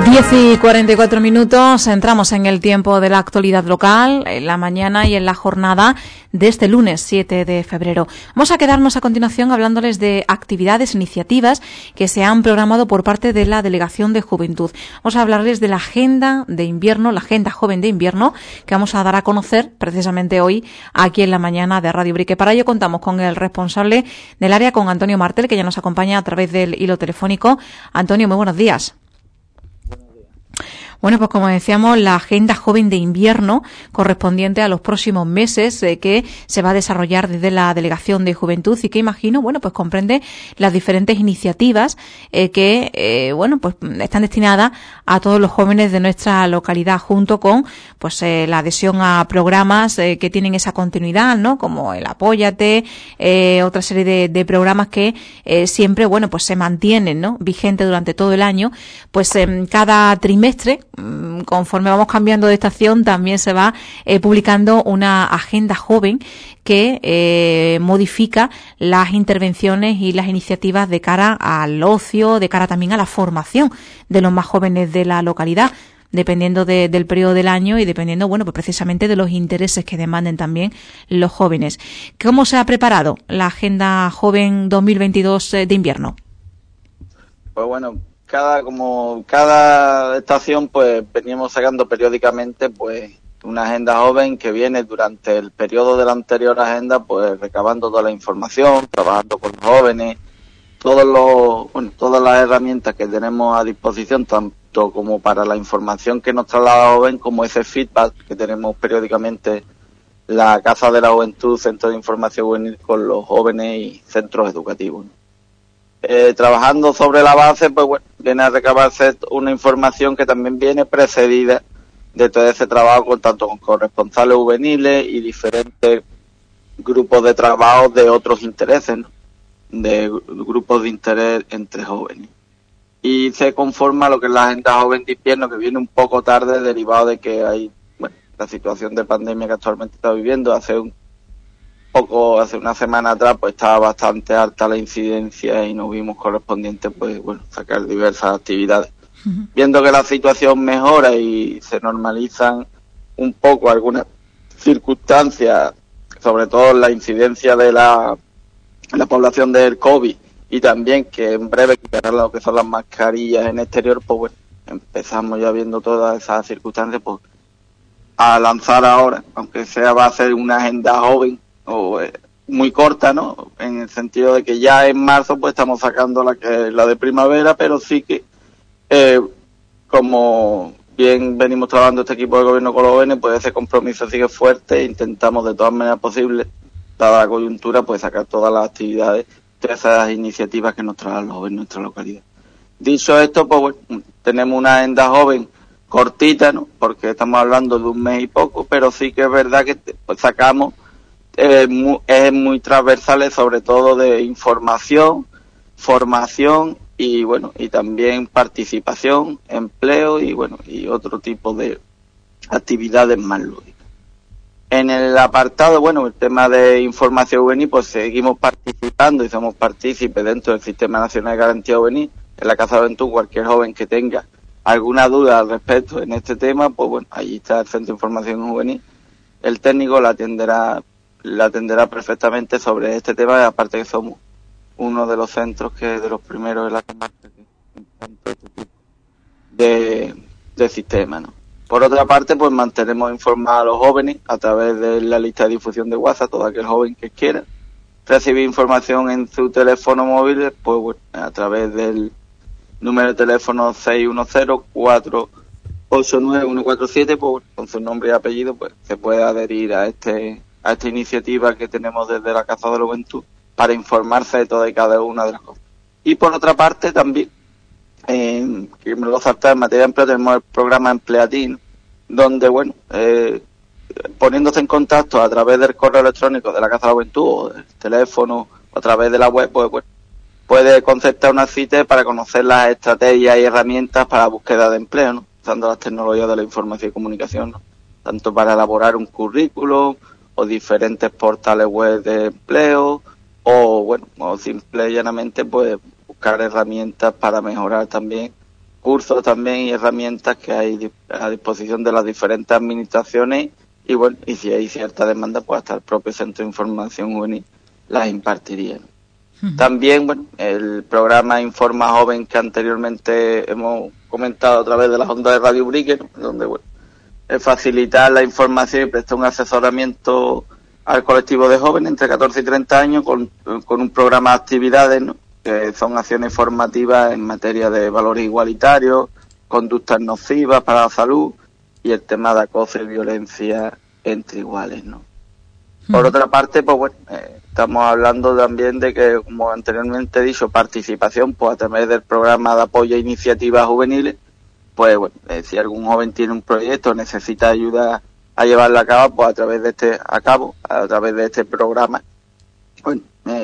10:44, entramos en el tiempo de la actualidad local, en la mañana y en la jornada de este lunes 7 de febrero. Vamos a quedarnos a continuación hablándoles de actividades, iniciativas que se han programado por parte de la Delegación de Juventud. Vamos a hablarles de la agenda de invierno, la agenda joven de invierno, que vamos a dar a conocer precisamente hoy aquí en la mañana de Radio Brique. Para ello contamos con el responsable del área, con Antonio Martel, que ya nos acompaña a través del hilo telefónico. Antonio, muy buenos días. Bueno, pues como decíamos, la agenda joven de invierno correspondiente a los próximos meses que se va a desarrollar desde la Delegación de Juventud y que imagino, bueno, pues comprende las diferentes iniciativas que pues están destinadas a todos los jóvenes de nuestra localidad, junto con pues la adhesión a programas que tienen esa continuidad, ¿no? Como el Apóyate, otra serie de programas que siempre, bueno, pues se mantienen, ¿no? Vigentes durante todo el año. Pues cada trimestre, conforme vamos cambiando de estación, también se va publicando una agenda joven que modifica las intervenciones y las iniciativas de cara al ocio, de cara también a la formación de los más jóvenes de la localidad, dependiendo del periodo del año y dependiendo, bueno, pues precisamente de los intereses que demanden también los jóvenes. ¿Cómo se ha preparado la agenda joven 2022 de invierno? Pues bueno, cada estación pues veníamos sacando periódicamente pues una agenda joven que viene durante el periodo de la anterior agenda, pues recabando toda la información, trabajando con los jóvenes, todas las herramientas que tenemos a disposición, tanto como para la información que nos traslada joven, como ese feedback que tenemos periódicamente la Casa de la Juventud, Centro de Información Juvenil, con los jóvenes y centros educativos. Trabajando sobre la base, pues bueno, viene a recabarse una información que también viene precedida de todo ese trabajo, tanto con corresponsales juveniles y diferentes grupos de trabajo de otros intereses, ¿no? De grupos de interés entre jóvenes. Y se conforma lo que es la agenda joven de invierno, que viene un poco tarde, derivado de que hay, bueno, la situación de pandemia que actualmente está viviendo. Hace una semana atrás, pues estaba bastante alta la incidencia y nos vimos correspondientes, pues bueno, sacar diversas actividades. Uh-huh. Viendo que la situación mejora y se normalizan un poco algunas circunstancias, sobre todo la incidencia de la población del COVID, y también que en breve quitarán lo que son las mascarillas en exterior, pues bueno, empezamos ya viendo todas esas circunstancias, pues a lanzar ahora, aunque sea va a ser una agenda joven, o muy corta, ¿no? En el sentido de que ya en marzo pues estamos sacando la de primavera, pero sí que como bien venimos trabajando este equipo de gobierno con los jóvenes, pues ese compromiso sigue fuerte e intentamos de todas maneras posibles, dada la coyuntura, pues sacar todas las actividades, todas esas iniciativas que nos traen los jóvenes en nuestra localidad. Dicho esto, pues bueno, tenemos una agenda joven cortita, ¿no? Porque estamos hablando de un mes y poco, pero sí que es verdad que pues sacamos es muy transversales, sobre todo de información, formación y bueno, y también participación, empleo y bueno, y otro tipo de actividades más lúdicas. En el apartado, bueno, el tema de información juvenil, pues seguimos participando y somos partícipes dentro del Sistema Nacional de Garantía Juvenil. En la Casa de Juventud, cualquier joven que tenga alguna duda al respecto en este tema, pues bueno, allí está el Centro de Información Juvenil. El técnico la atenderá perfectamente sobre este tema, y aparte que somos uno de los centros que de los primeros de la comarca que implantó este tipo de sistema, ¿no? Por otra parte, pues mantenemos informados a los jóvenes a través de la lista de difusión de WhatsApp. Todo aquel joven que quiera recibir información en su teléfono móvil, pues bueno, a través del número de teléfono 610-489-147, pues con su nombre y apellido, pues se puede adherir a esta iniciativa que tenemos desde la Casa de la Juventud para informarse de toda y cada una de las cosas. Y por otra parte también, que me lo salta en materia de empleo, tenemos el programa Empleatín, donde bueno, poniéndose en contacto a través del correo electrónico de la Casa de la Juventud o del teléfono o a través de la web, pues bueno, puede concertar una cita para conocer las estrategias y herramientas para la búsqueda de empleo, ¿no? Usando las tecnologías de la información y comunicación, ¿no? Tanto para elaborar un currículum o diferentes portales web de empleo, o bueno, o simple y llanamente pues buscar herramientas para mejorar también cursos también y herramientas que hay a disposición de las diferentes administraciones y bueno, y si hay cierta demanda, pues hasta el propio Centro de Información Juvenil las impartiría. También, bueno, el programa Informa Joven que anteriormente hemos comentado a través de las ondas de Radio Ubrique, ¿no? Donde, bueno, es facilitar la información y prestar un asesoramiento al colectivo de jóvenes entre 14 y 30 años con un programa de actividades, ¿no? Que son acciones formativas en materia de valores igualitarios, conductas nocivas para la salud y el tema de acoso y violencia entre iguales, ¿no? Por otra parte, pues bueno, estamos hablando también de que, como anteriormente he dicho, participación, pues a través del programa de apoyo a iniciativas juveniles, pues bueno, si algún joven tiene un proyecto, necesita ayuda a llevarlo a cabo, pues a través de este programa, bueno,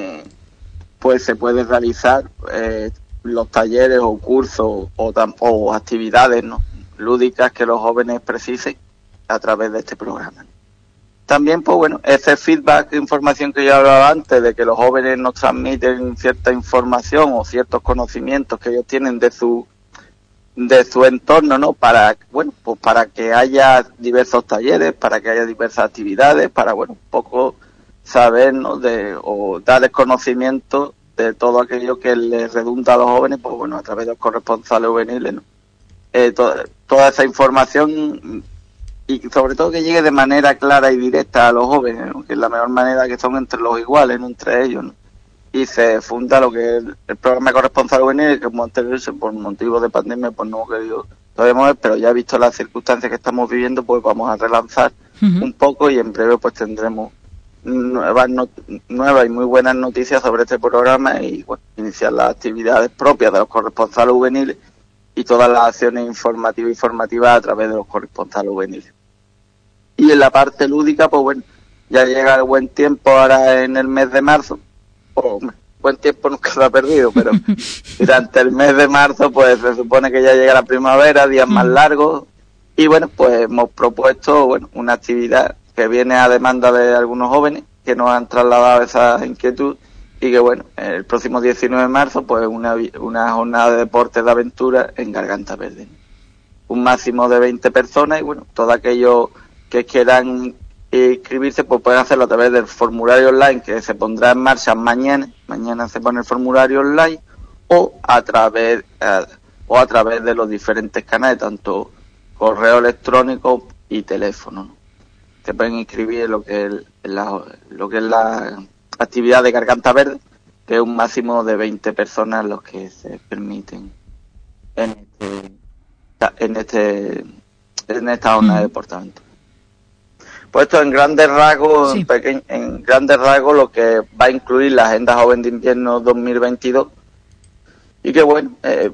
pues se puede realizar los talleres o cursos o actividades, ¿no?, lúdicas que los jóvenes precisen a través de este programa. También, pues bueno, ese feedback, información que yo hablaba antes, de que los jóvenes nos transmiten cierta información o ciertos conocimientos que ellos tienen de su entorno, ¿no? Para, bueno, pues para que haya diversos talleres, para que haya diversas actividades, para, bueno, un poco saber, ¿no?, o dar conocimiento de todo aquello que les redunda a los jóvenes, pues bueno, a través de los corresponsales juveniles, ¿no? Toda esa información, y sobre todo que llegue de manera clara y directa a los jóvenes, ¿no?, que es la mejor manera, que son entre los iguales, no entre ellos, ¿no? Y se funda lo que es el programa de corresponsal juvenil, que como antes dije, por motivos de pandemia, pues no hemos querido todavía mover, pero ya visto las circunstancias que estamos viviendo, pues vamos a relanzar un poco y en breve pues tendremos nuevas y muy buenas noticias sobre este programa y bueno, iniciar las actividades propias de los corresponsales juveniles y todas las acciones informativas y formativas a través de los corresponsales juveniles. Y en la parte lúdica, pues bueno, ya llega el buen tiempo ahora en el mes de marzo. Buen tiempo nunca se ha perdido, pero durante el mes de marzo pues se supone que ya llega la primavera, días más largos, y bueno, pues hemos propuesto, bueno, una actividad que viene a demanda de algunos jóvenes que nos han trasladado esa inquietud, y que bueno, el próximo 19 de marzo pues una jornada de deportes de aventura en Garganta Verde. Un máximo de 20 personas, y bueno, todos aquellos que quieran inscribirse pues pueden hacerlo a través del formulario online que se pondrá en marcha mañana se pone el formulario online, o a través de los diferentes canales, tanto correo electrónico y teléfono, ¿no? Se pueden inscribir en lo que es la actividad de Garganta Verde, que es un máximo de 20 personas los que se permiten en esta zona de deportamiento. Pues esto en grandes rasgos, sí. En grandes rasgos lo que va a incluir la Agenda Joven de Invierno 2022, y que bueno,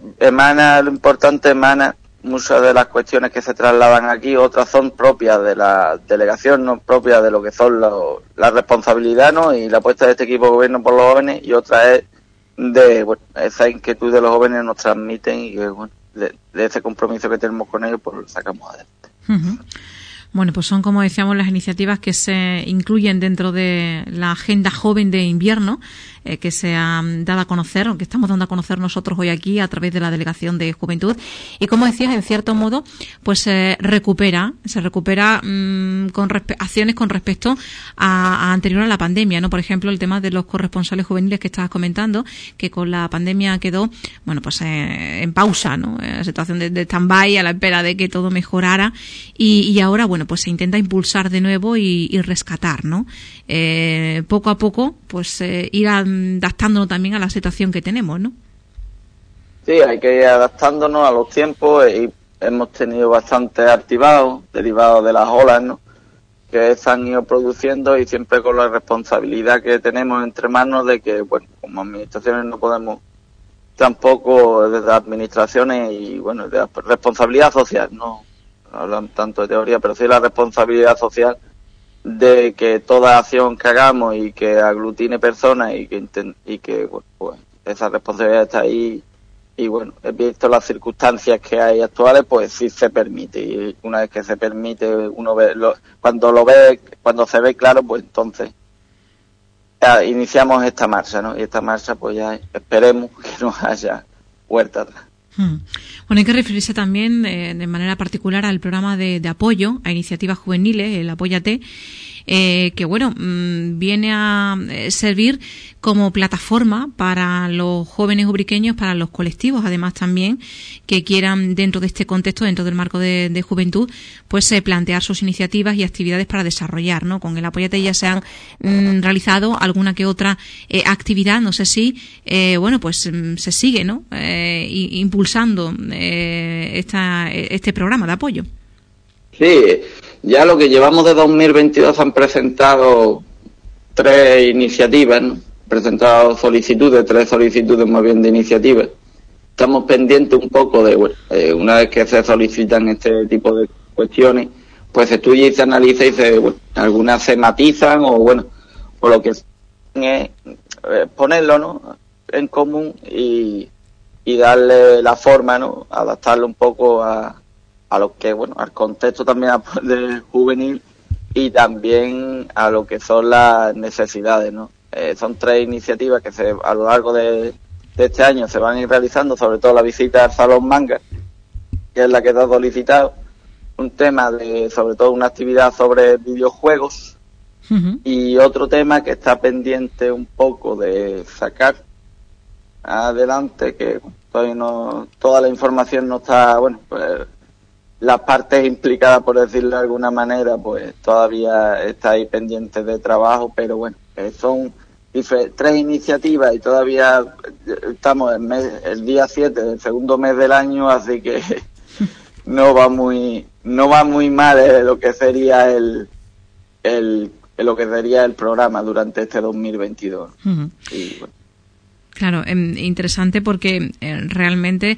emana muchas de las cuestiones que se trasladan aquí, otras son propias de la delegación, no propias de lo que son la responsabilidad, ¿no?, y la apuesta de este equipo de gobierno por los jóvenes, y otra es de bueno, esa inquietud de los jóvenes nos transmiten, y que bueno, de ese compromiso que tenemos con ellos, pues lo sacamos adelante. Uh-huh. Bueno, pues son, como decíamos, las iniciativas que se incluyen dentro de la Agenda Joven de Invierno, que se han dado a conocer, o que estamos dando a conocer nosotros hoy aquí a través de la Delegación de Juventud. Y como decías, en cierto modo, pues se recupera acciones con respecto a anterior a la pandemia, ¿no? Por ejemplo, el tema de los corresponsales juveniles que estabas comentando, que con la pandemia quedó, bueno, pues en pausa, ¿no? La situación de stand-by a la espera de que todo mejorara, y ahora, bueno, pues se intenta impulsar de nuevo y rescatar, ¿no? Poco a poco, pues ir adaptándonos también a la situación que tenemos, ¿no? Sí, hay que ir adaptándonos a los tiempos, y hemos tenido bastantes activados, derivados de las olas, ¿no?, que se han ido produciendo, y siempre con la responsabilidad que tenemos entre manos de que, bueno, como administraciones no podemos tampoco, desde administraciones, y bueno, de responsabilidad social, no hablan tanto de teoría, pero sí la responsabilidad social de que toda acción que hagamos y que aglutine personas y que bueno, pues esa responsabilidad está ahí, y bueno, he visto las circunstancias que hay actuales, pues sí se permite, y una vez que se permite, uno ve cuando se ve claro, pues entonces iniciamos esta marcha, ¿no? Y esta marcha pues ya esperemos que no haya vuelta atrás. Bueno, hay que referirse también de manera particular al programa de apoyo a iniciativas juveniles, el Apóyate, que bueno, viene a servir como plataforma para los jóvenes ubriqueños, para los colectivos, además también que quieran dentro de este contexto, dentro del marco de juventud, pues plantear sus iniciativas y actividades para desarrollar, ¿no? Con el Apóyate ya se han realizado alguna que otra actividad, no sé si, bueno, pues se sigue, ¿no? Impulsando este programa de apoyo. Sí, ya lo que llevamos de 2022 han presentado 3 iniciativas, ¿no? Presentado tres solicitudes más bien de iniciativas. Estamos pendientes un poco de, una vez que se solicitan este tipo de cuestiones, pues se estudia y se analiza y algunas se matizan o lo que es ponerlo, ¿no? En común y darle la forma, ¿no? Adaptarlo un poco a lo que, al contexto también del juvenil y también a lo que son las necesidades, ¿no? Son 3 iniciativas que a lo largo de este año se van a ir realizando, sobre todo la visita al Salón Manga, que es la que está solicitado, un tema sobre todo una actividad sobre videojuegos, y otro tema que está pendiente un poco de sacar adelante, que todavía toda la información no está, pues las partes implicadas, por decirlo de alguna manera, pues todavía está ahí pendiente de trabajo, pero son 3 iniciativas y todavía estamos el día 7 del segundo mes del año, así que no va muy mal lo que sería lo que sería el programa durante este 2022. Y, Claro, interesante porque realmente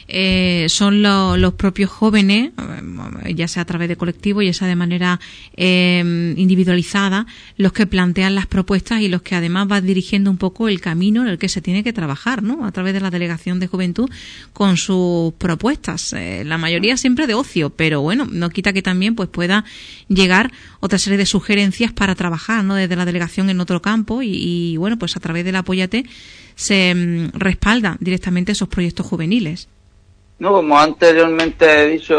son los propios jóvenes, ya sea a través de colectivos, ya sea de manera individualizada, los que plantean las propuestas y los que además van dirigiendo un poco el camino en el que se tiene que trabajar, ¿no? A través de la Delegación de Juventud con sus propuestas. La mayoría siempre de ocio, pero no quita que también pues pueda llegar otra serie de sugerencias para trabajar, ¿no? Desde la delegación en otro campo y pues a través del Apóyate se respalda directamente esos proyectos juveniles. No, como anteriormente he dicho,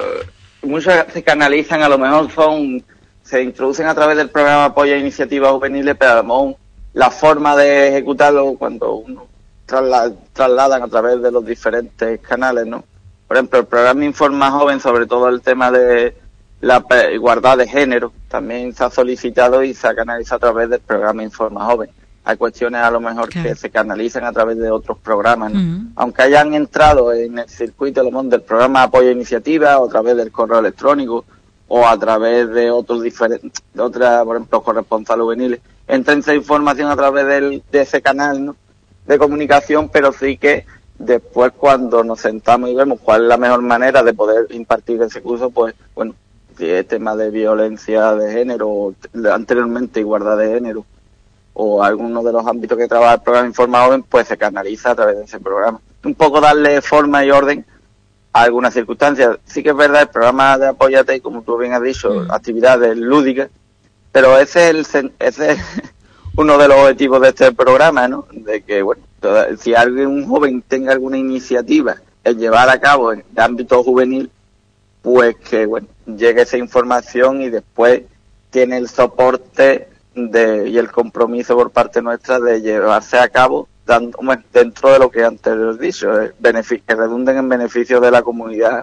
muchas se canalizan, a lo mejor se introducen a través del programa Apoyo a Iniciativas Juveniles, pero a lo mejor la forma de ejecutarlo cuando uno trasladan a través de los diferentes canales, ¿no? Por ejemplo, el programa Informa Joven, sobre todo el tema de la igualdad de género, también se ha solicitado y se ha canalizado a través del programa Informa Joven. Hay cuestiones a lo mejor que se canalizan a través de otros programas, ¿no? Aunque hayan entrado en el circuito del programa de apoyo a iniciativas, o a través del correo electrónico, o a través de otros por ejemplo, corresponsales juveniles, entra esa información a través de ese canal, ¿no? De comunicación, pero sí que después cuando nos sentamos y vemos cuál es la mejor manera de poder impartir ese curso, pues si es tema de violencia de género, o anteriormente igualdad de género, o alguno de los ámbitos que trabaja el programa Informa Joven, pues se canaliza a través de ese programa. Un poco darle forma y orden a algunas circunstancias. Sí que es verdad, el programa de Apóyate, como tú bien has dicho, actividades lúdicas, pero ese es uno de los objetivos de este programa, ¿no? De que, si un joven tenga alguna iniciativa en llevar a cabo en el ámbito juvenil, pues que, llegue esa información y después tiene el soporte y el compromiso por parte nuestra de llevarse a cabo dentro de lo que antes he dicho, que redunden en beneficio de la comunidad,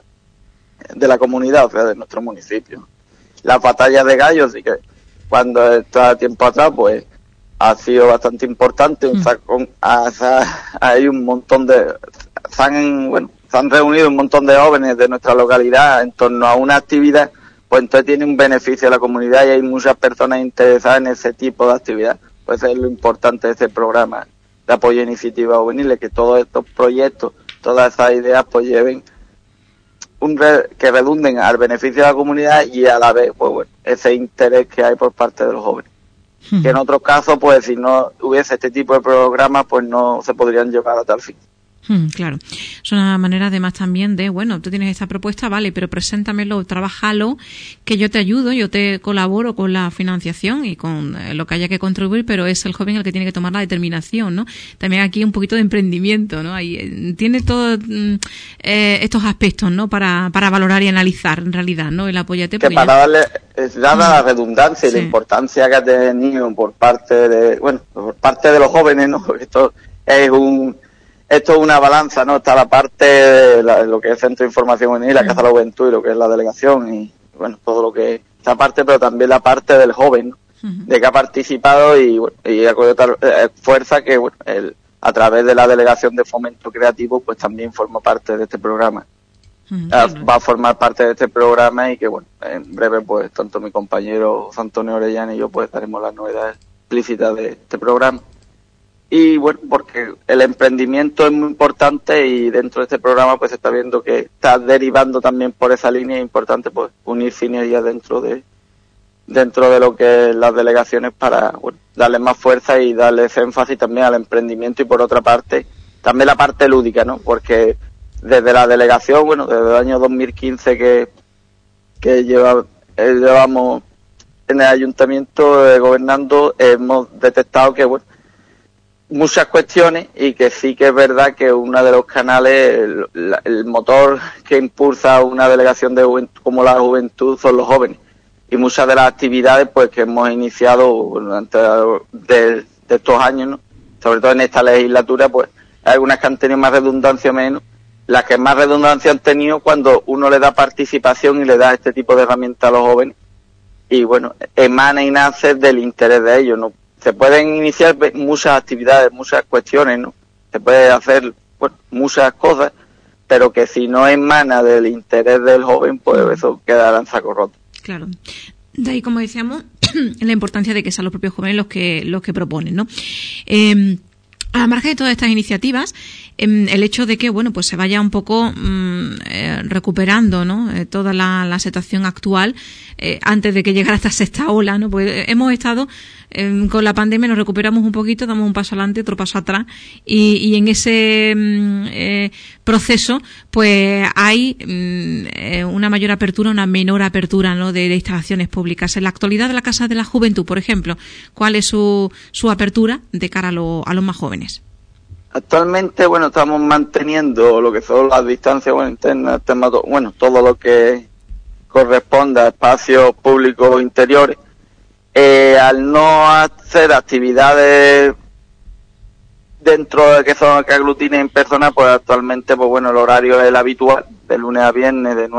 o sea, de nuestro municipio. La batalla de gallos, sí que cuando está tiempo atrás, pues ha sido bastante importante. Hay un montón se han reunido un montón de jóvenes de nuestra localidad en torno a una actividad, pues entonces tiene un beneficio a la comunidad y hay muchas personas interesadas en ese tipo de actividad. Pues es lo importante de este programa de apoyo a iniciativas juveniles, que todos estos proyectos, todas esas ideas, pues lleven que redunden al beneficio de la comunidad y a la vez, pues ese interés que hay por parte de los jóvenes. Que en otros casos, pues si no hubiese este tipo de programas, pues no se podrían llevar a tal fin. Claro, es una manera además también de, bueno, tú tienes esta propuesta, vale, pero preséntamelo, trabájalo, que yo te ayudo, yo te colaboro con la financiación y con lo que haya que contribuir, pero es el joven el que tiene que tomar la determinación, ¿no? También aquí un poquito de emprendimiento, ¿no? Ahí tiene todos estos aspectos, ¿no? Para valorar y analizar, en realidad, ¿no? El Apóyate. Que para darle, dada la redundancia y la importancia que ha tenido por parte de los jóvenes, ¿no? Porque esto es una balanza, ¿no? Está la parte de lo que es Centro de Información Juvenil, la Casa de la Juventud y lo que es la delegación y, bueno, todo lo que esta parte, pero también la parte del joven, ¿no? De que ha participado y ha cogido tal fuerza que, bueno, a través de la Delegación de Fomento Creativo, pues también forma parte de este programa. Va a formar parte de este programa y que, bueno, en breve, pues, tanto mi compañero José Antonio Orellana y yo, pues, daremos las novedades explícitas de este programa. Y bueno, porque el emprendimiento es muy importante y dentro de este programa pues se está viendo que está derivando también por esa línea. Es importante pues unir sinergias dentro de lo que es las delegaciones para, bueno, darle más fuerza y darles énfasis también al emprendimiento y por otra parte también la parte lúdica, ¿no? Porque desde la delegación, bueno, desde el año 2015 que llevamos en el ayuntamiento gobernando, hemos detectado que, bueno, muchas cuestiones y que sí que es verdad que uno de los canales, el motor que impulsa una delegación de juventud como la juventud son los jóvenes y muchas de las actividades pues que hemos iniciado durante de estos años, ¿no? Sobre todo en esta legislatura, pues hay algunas que han tenido más redundancia o menos. Las que más redundancia han tenido cuando uno le da participación y le da este tipo de herramientas a los jóvenes y bueno, emana y nace del interés de ellos, ¿no? Se pueden iniciar muchas actividades, muchas cuestiones, ¿no? Se puede hacer, bueno, muchas cosas, pero que si no emana del interés del joven, pues eso quedará en saco roto. Claro. De ahí, como decíamos, la importancia de que sean los propios jóvenes los que proponen, ¿no? A la margen de todas estas iniciativas, el hecho de que, bueno, pues se vaya un poco recuperando, ¿no? Toda la situación actual antes de que llegara esta sexta ola, ¿no? Pues hemos estado con la pandemia, nos recuperamos un poquito, damos un paso adelante, otro paso atrás y en ese proceso pues hay una mayor apertura, una menor apertura, ¿no? de instalaciones públicas. En la actualidad de la Casa de la Juventud, por ejemplo, ¿cuál es su apertura de cara a los más jóvenes? Actualmente, bueno, estamos manteniendo lo que son las distancias internas, todo lo que corresponde a espacios públicos interiores. Al no hacer actividades dentro de que aglutinen personas, pues actualmente, pues bueno, el horario es el habitual, de lunes a viernes, de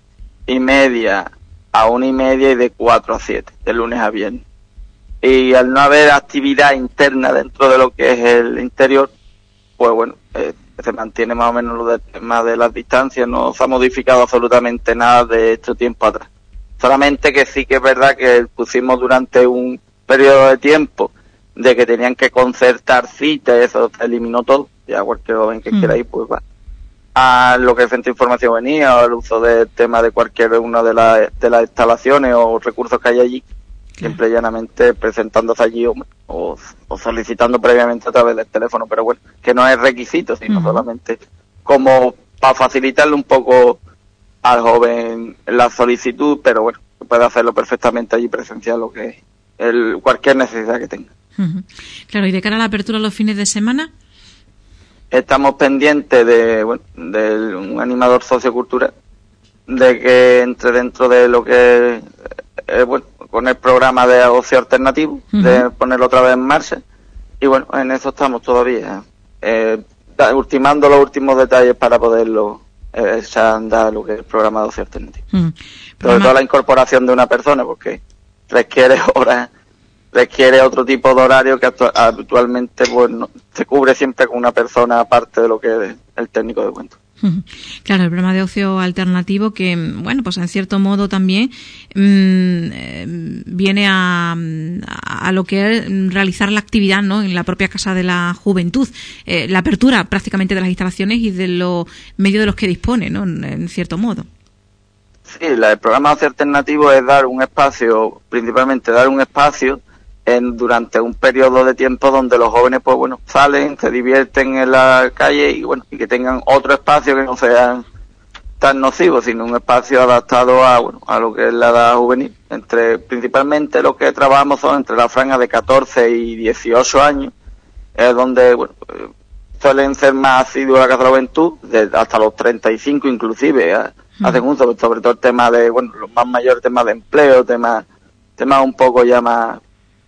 9:30 a 1:30 y de 4 a 7, de lunes a viernes. Y al no haber actividad interna dentro de lo que es el interior, pues bueno, se mantiene más o menos lo del tema de las distancias, no se ha modificado absolutamente nada de este tiempo atrás. Solamente que sí que es verdad que pusimos durante un periodo de tiempo de que tenían que concertar citas, eso se eliminó todo, ya cualquier joven que quiera ir pues va a lo que el Centro de Información venía, o al uso del tema de cualquier una de las instalaciones o recursos que hay allí, siempre llanamente presentándose allí o solicitando previamente a través del teléfono, pero bueno, que no es requisito, sino solamente como para facilitarle un poco al joven la solicitud, pero bueno, puede hacerlo perfectamente allí presencial, lo que cualquier necesidad que tenga. Claro, y de cara a la apertura los fines de semana, estamos pendientes de un animador sociocultural, de que entre dentro de lo que con el programa de ocio alternativo, de ponerlo otra vez en marcha, y bueno, en eso estamos todavía, ultimando los últimos detalles para poderlo echar a andar lo que es el programa de ocio alternativo. Sobre todo la incorporación de una persona, porque requiere horas, requiere otro tipo de horario que actualmente pues no, se cubre siempre con una persona aparte de lo que es el técnico de cuentos. Claro, el programa de ocio alternativo que, bueno, pues en cierto modo también viene a lo que es realizar la actividad, ¿no? En la propia Casa de la Juventud, la apertura prácticamente de las instalaciones y de los medios de los que dispone, ¿no? En cierto modo. Sí, el programa de ocio alternativo es dar un espacio, principalmente dar un espacio durante un periodo de tiempo donde los jóvenes pues bueno salen, se divierten en la calle y bueno, y que tengan otro espacio que no sean tan nocivos, sino un espacio adaptado a lo que es la edad juvenil. Principalmente lo que trabajamos son entre la franja de 14 y 18 años, es donde suelen ser más asiduos a la Casa de la Juventud, hasta los 35 inclusive, hacen uso, sobre todo el tema de, los más mayores temas de empleo, temas un poco ya más,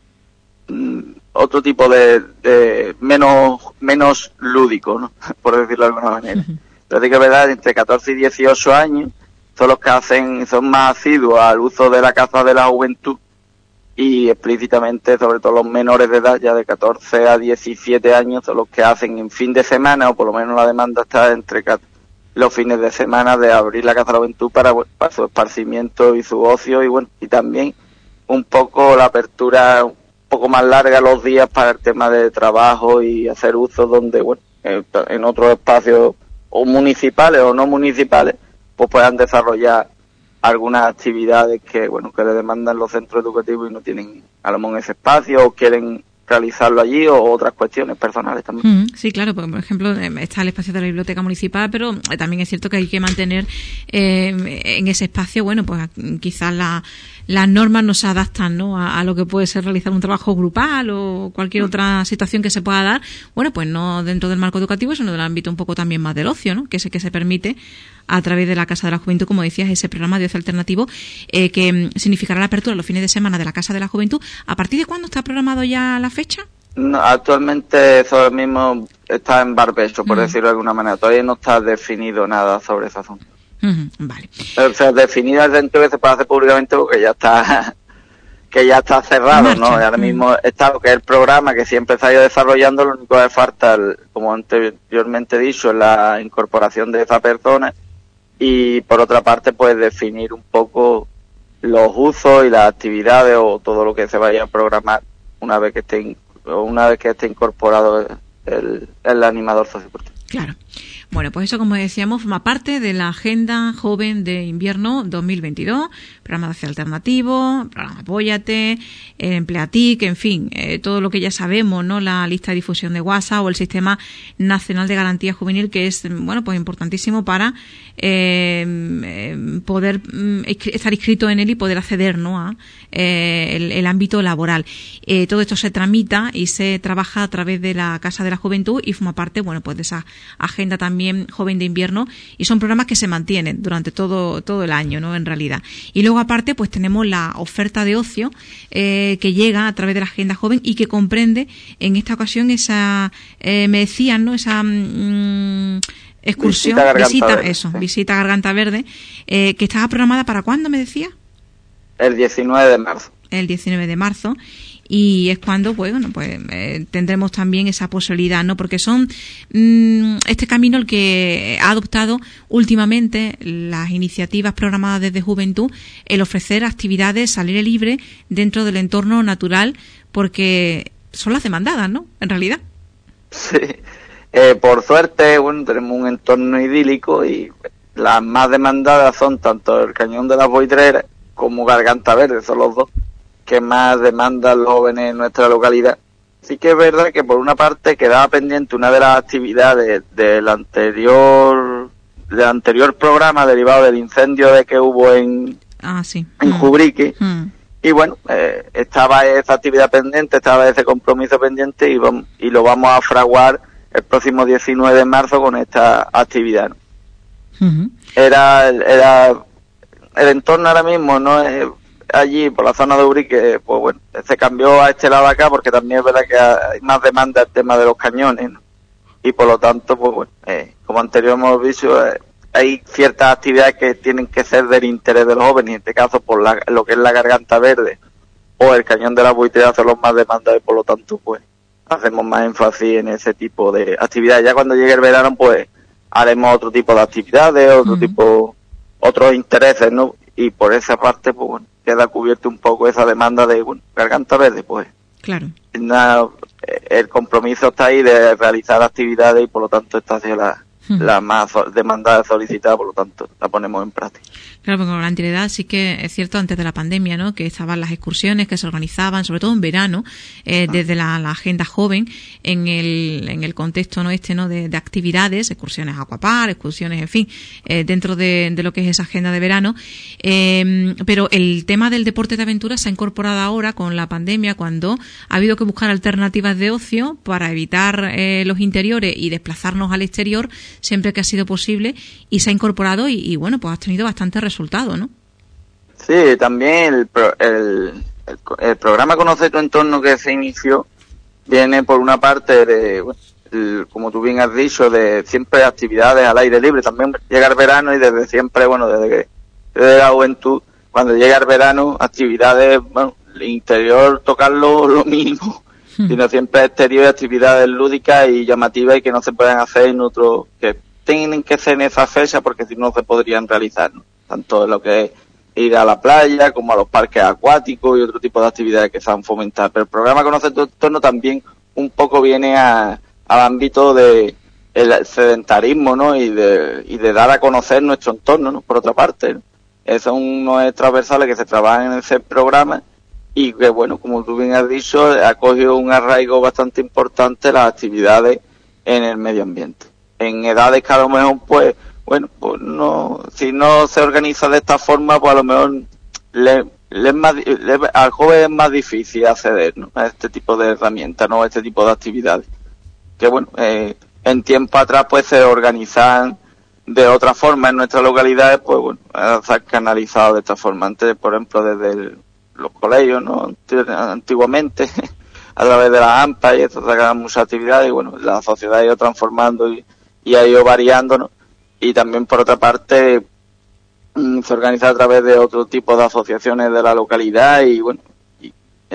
otro tipo de menos lúdico, ¿no? Por decirlo de alguna manera. Pero sí que es verdad, entre 14 y 18 años son los que son más asiduos al uso de la Casa de la Juventud, y explícitamente, sobre todo los menores de edad, ya de 14 a 17 años, son los que hacen en fin de semana, o por lo menos la demanda está entre los fines de semana, de abrir la Casa de la Juventud para su esparcimiento y su ocio, y también un poco la apertura un poco más larga los días para el tema de trabajo y hacer uso donde, en otros espacios o municipales o no municipales, pues puedan desarrollar algunas actividades que le demandan los centros educativos y no tienen a lo mejor ese espacio, o quieren realizarlo allí, o otras cuestiones personales también. Sí, claro, porque, por ejemplo, está el espacio de la biblioteca municipal, pero también es cierto que hay que mantener en ese espacio, pues quizás las normas no se adaptan, ¿no?, a lo que puede ser realizar un trabajo grupal o cualquier otra situación que se pueda dar, pues no dentro del marco educativo, sino del ámbito un poco también más del ocio, ¿no?, que se permite a través de la Casa de la Juventud, como decías, ese programa de ocio alternativo que significará la apertura los fines de semana de la Casa de la Juventud. ¿A partir de cuándo está programado ya la fecha? No, actualmente eso mismo está en barbecho, por decirlo de alguna manera. Todavía no está definido nada sobre ese asunto. Vale. O sea, definida dentro que se puede hacer públicamente, porque ya está cerrado, ¿no? Ahora mismo está lo que es el programa, que siempre se ha ido desarrollando. Lo único que falta, como anteriormente he dicho, es la incorporación de esa persona, y por otra parte pues definir un poco los usos y las actividades o todo lo que se vaya a programar una vez que esté incorporado el animador sociodeportivo. Claro. Bueno, pues eso, como decíamos, forma parte de la Agenda Joven de Invierno 2022, programa de ocio alternativo, programa Apóyate, Empleatic, en fin, todo lo que ya sabemos, ¿no? La lista de difusión de WhatsApp o el Sistema Nacional de Garantía Juvenil, que es, pues importantísimo para poder estar inscrito en él y poder acceder, ¿no?, a el ámbito laboral. Todo esto se tramita y se trabaja a través de la Casa de la Juventud y forma parte, pues de esa agenda también joven de invierno, y son programas que se mantienen durante todo el año, ¿no?, en realidad. Y luego aparte pues tenemos la oferta de ocio que llega a través de la agenda joven y que comprende en esta ocasión esa me decían, ¿no?, esa excursión, visita Garganta Verde, que estaba programada ¿para cuándo me decía? El 19 de marzo. El 19 de marzo. Y es cuando, tendremos también esa posibilidad, ¿no? Porque son este camino el que ha adoptado últimamente las iniciativas programadas desde Juventud, el ofrecer actividades al aire libre dentro del entorno natural, porque son las demandadas, ¿no?, en realidad. Sí. Por suerte, tenemos un entorno idílico, y las más demandadas son tanto el Cañón de las Boitreras como Garganta Verde, son los dos que más demandan los jóvenes en nuestra localidad. Sí que es verdad que por una parte quedaba pendiente una de las actividades del anterior programa derivado del incendio que hubo en Jubrique. Y estaba esa actividad pendiente, estaba ese compromiso pendiente, y lo vamos a fraguar el próximo 19 de marzo con esta actividad, ¿no? Era el entorno ahora mismo, no es allí por la zona de Ubrique, se cambió a este lado de acá, porque también es verdad que hay más demanda el tema de los cañones, ¿no? Y por lo tanto, como anteriormente hemos dicho, hay ciertas actividades que tienen que ser del interés de los jóvenes, y en este caso por lo que es la Garganta Verde o el Cañón de la Buitrera son los más demandados, y por lo tanto hacemos más énfasis en ese tipo de actividades. Ya cuando llegue el verano haremos otro tipo de actividades, otros intereses, ¿no? Y por esa parte queda cubierto un poco esa demanda de Garganta Verde, claro. El compromiso está ahí de realizar actividades, y por lo tanto esta ha sido la más demandada, solicitada, por lo tanto la ponemos en práctica. Claro, porque con la anterioridad sí que es cierto, antes de la pandemia, ¿no?, que estaban las excursiones que se organizaban, sobre todo en verano, desde la agenda joven, en el contexto, ¿no?, ¿no?, de actividades, excursiones a Aquapar, excursiones, en fin, dentro de lo que es esa agenda de verano. Pero el tema del deporte de aventura se ha incorporado ahora con la pandemia, cuando ha habido que buscar alternativas de ocio para evitar los interiores y desplazarnos al exterior siempre que ha sido posible, y se ha incorporado y bueno, pues has tenido bastante resultado, ¿no? Sí, también el programa Conoce tu entorno, que se inició, viene por una parte de, como tú bien has dicho, de siempre actividades al aire libre. También llega el verano y desde siempre, bueno, desde la juventud, cuando llega el verano, actividades, bueno, el interior, tocarlo lo mínimo, sino siempre exterior, actividades lúdicas y llamativas y que no se pueden hacer en otro, que tienen que ser en esa fecha, porque si no se podrían realizar, ¿no? Tanto en lo que es ir a la playa como a los parques acuáticos y otro tipo de actividades que se han fomentado. Pero el programa Conoce tu entorno también un poco viene al ámbito de el sedentarismo, ¿no?, y de dar a conocer nuestro entorno, ¿no?, por otra parte, ¿no? Esos son unos transversales que se trabajan en ese programa y que, bueno, como tú bien has dicho, ha cogido un arraigo bastante importante las actividades en el medio ambiente. En edades que a lo mejor, pues, bueno, pues no, si no se organiza de esta forma, pues a lo mejor al joven es más difícil acceder, ¿no?, a este tipo de herramientas, ¿no?, a este tipo de actividades. Que bueno, en tiempo atrás pues se organizan de otra forma en nuestras localidades, pues bueno, se han canalizado de esta forma. Antes, por ejemplo, desde los colegios, ¿no?, antiguamente, a través de las AMPA y esto, sacaban muchas actividades y bueno, la sociedad ha ido transformando y ha ido variando, ¿no? Y también, por otra parte, se organiza a través de otro tipo de asociaciones de la localidad y bueno, y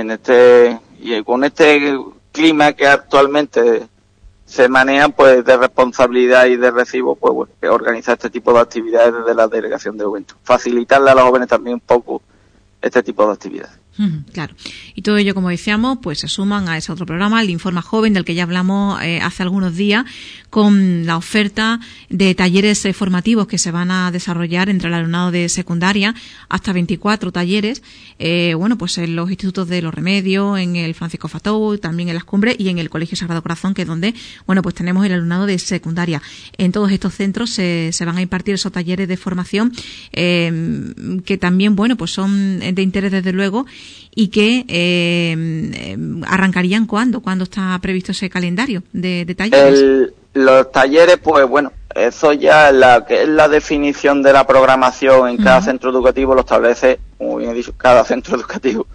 con este clima que actualmente se maneja, pues de responsabilidad y de recibo, pues bueno, que organiza este tipo de actividades desde la Delegación de Juventud. Facilitarle a los jóvenes también un poco este tipo de actividades. Claro. Y todo ello, como decíamos, pues se suman a ese otro programa, el Informa Joven, del que ya hablamos hace algunos días, con la oferta de talleres formativos que se van a desarrollar entre el alumnado de secundaria, hasta 24 talleres, bueno, pues en los institutos de Los Remedios, en el Francisco Fatou, también en Las Cumbres y en el Colegio Sagrado Corazón, que es donde, bueno, pues tenemos el alumnado de secundaria. En todos estos centros se van a impartir esos talleres de formación, que también, bueno, pues son de interés desde luego, y que arrancarían ¿cuándo está previsto ese calendario de talleres? Los talleres, pues bueno, eso ya que es la definición de la programación en cada centro educativo, lo establece, como bien he dicho, cada centro educativo.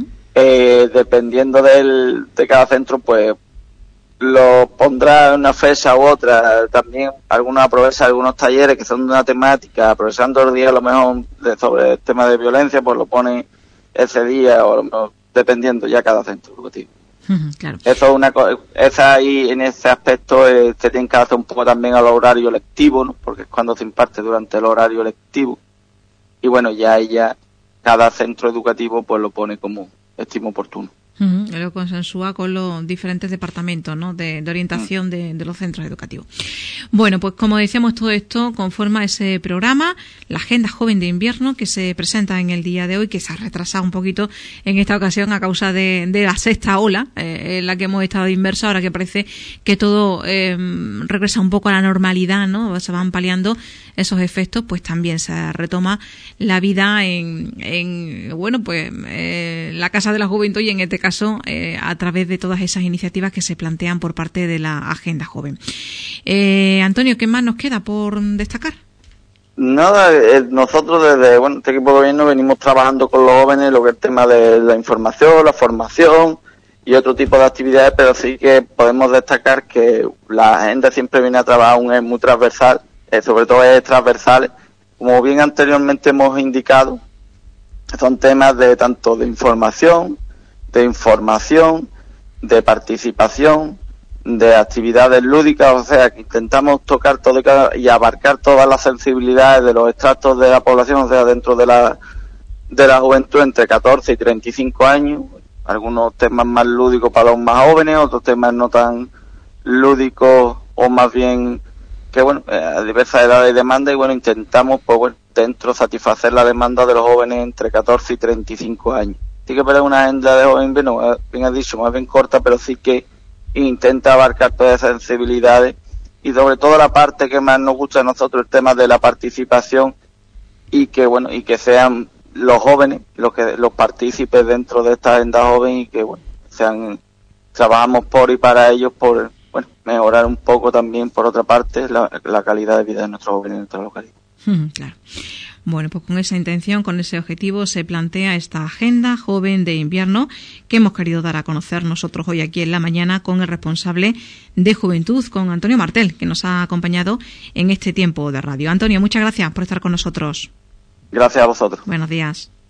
Dependiendo de cada centro, pues lo pondrá en una fecha u otra. También algunos aprovechan algunos talleres que son de una temática, aprovechando el día a lo mejor sobre el tema de violencia, pues lo ponen ese día, o dependiendo ya cada centro educativo. Claro. Eso es una cosa, esa ahí en ese aspecto se tiene que hacer un poco también al horario lectivo, ¿no?, porque es cuando se imparte durante el horario lectivo. Y bueno, ya cada centro educativo pues lo pone como estime oportuno. Lo consensúa con los diferentes departamentos, ¿no?, de orientación de los centros educativos. Bueno, pues como decíamos, todo esto conforma ese programa, la Agenda Joven de Invierno, que se presenta en el día de hoy, que se ha retrasado un poquito en esta ocasión a causa de la sexta ola en la que hemos estado inmersos. Ahora que parece que todo regresa un poco a la normalidad, ¿no?, se van paliando esos efectos, pues también se retoma la vida en bueno, pues la Casa de la Juventud, y en este caso a través de todas esas iniciativas que se plantean por parte de la Agenda Joven. Antonio, ¿qué más nos queda por destacar? Nada, nosotros desde este equipo de gobierno venimos trabajando con los jóvenes lo que es el tema de la información, la formación y otro tipo de actividades, pero sí que podemos destacar que la agenda siempre viene a trabajar muy transversal, sobre todo es transversal, como bien anteriormente hemos indicado, son temas de tanto de información, de información, de participación, de actividades lúdicas, o sea que intentamos tocar todo y abarcar todas las sensibilidades de los estratos de la población, o sea, dentro de la juventud entre 14 y 35 años, algunos temas más lúdicos para los más jóvenes, otros temas no tan lúdicos o más bien que bueno, a diversas edades y demandas, y bueno, intentamos, pues bueno, dentro satisfacer la demanda de los jóvenes entre 14 y 35 años. Sí que es una agenda de joven, bueno, bien has dicho, más bien corta, pero sí que intenta abarcar todas esas sensibilidades, y sobre todo la parte que más nos gusta a nosotros, el tema de la participación, y que bueno, y que sean los jóvenes los partícipes dentro de esta agenda joven, y que bueno, trabajamos por y para ellos, por bueno, mejorar un poco también, por otra parte, la calidad de vida de nuestros jóvenes en nuestra localidad. Claro. Bueno, pues con esa intención, con ese objetivo, se plantea esta agenda joven de invierno que hemos querido dar a conocer nosotros hoy aquí en la mañana con el responsable de Juventud, con Antonio Martel, que nos ha acompañado en este tiempo de radio. Antonio, muchas gracias por estar con nosotros. Gracias a vosotros. Buenos días.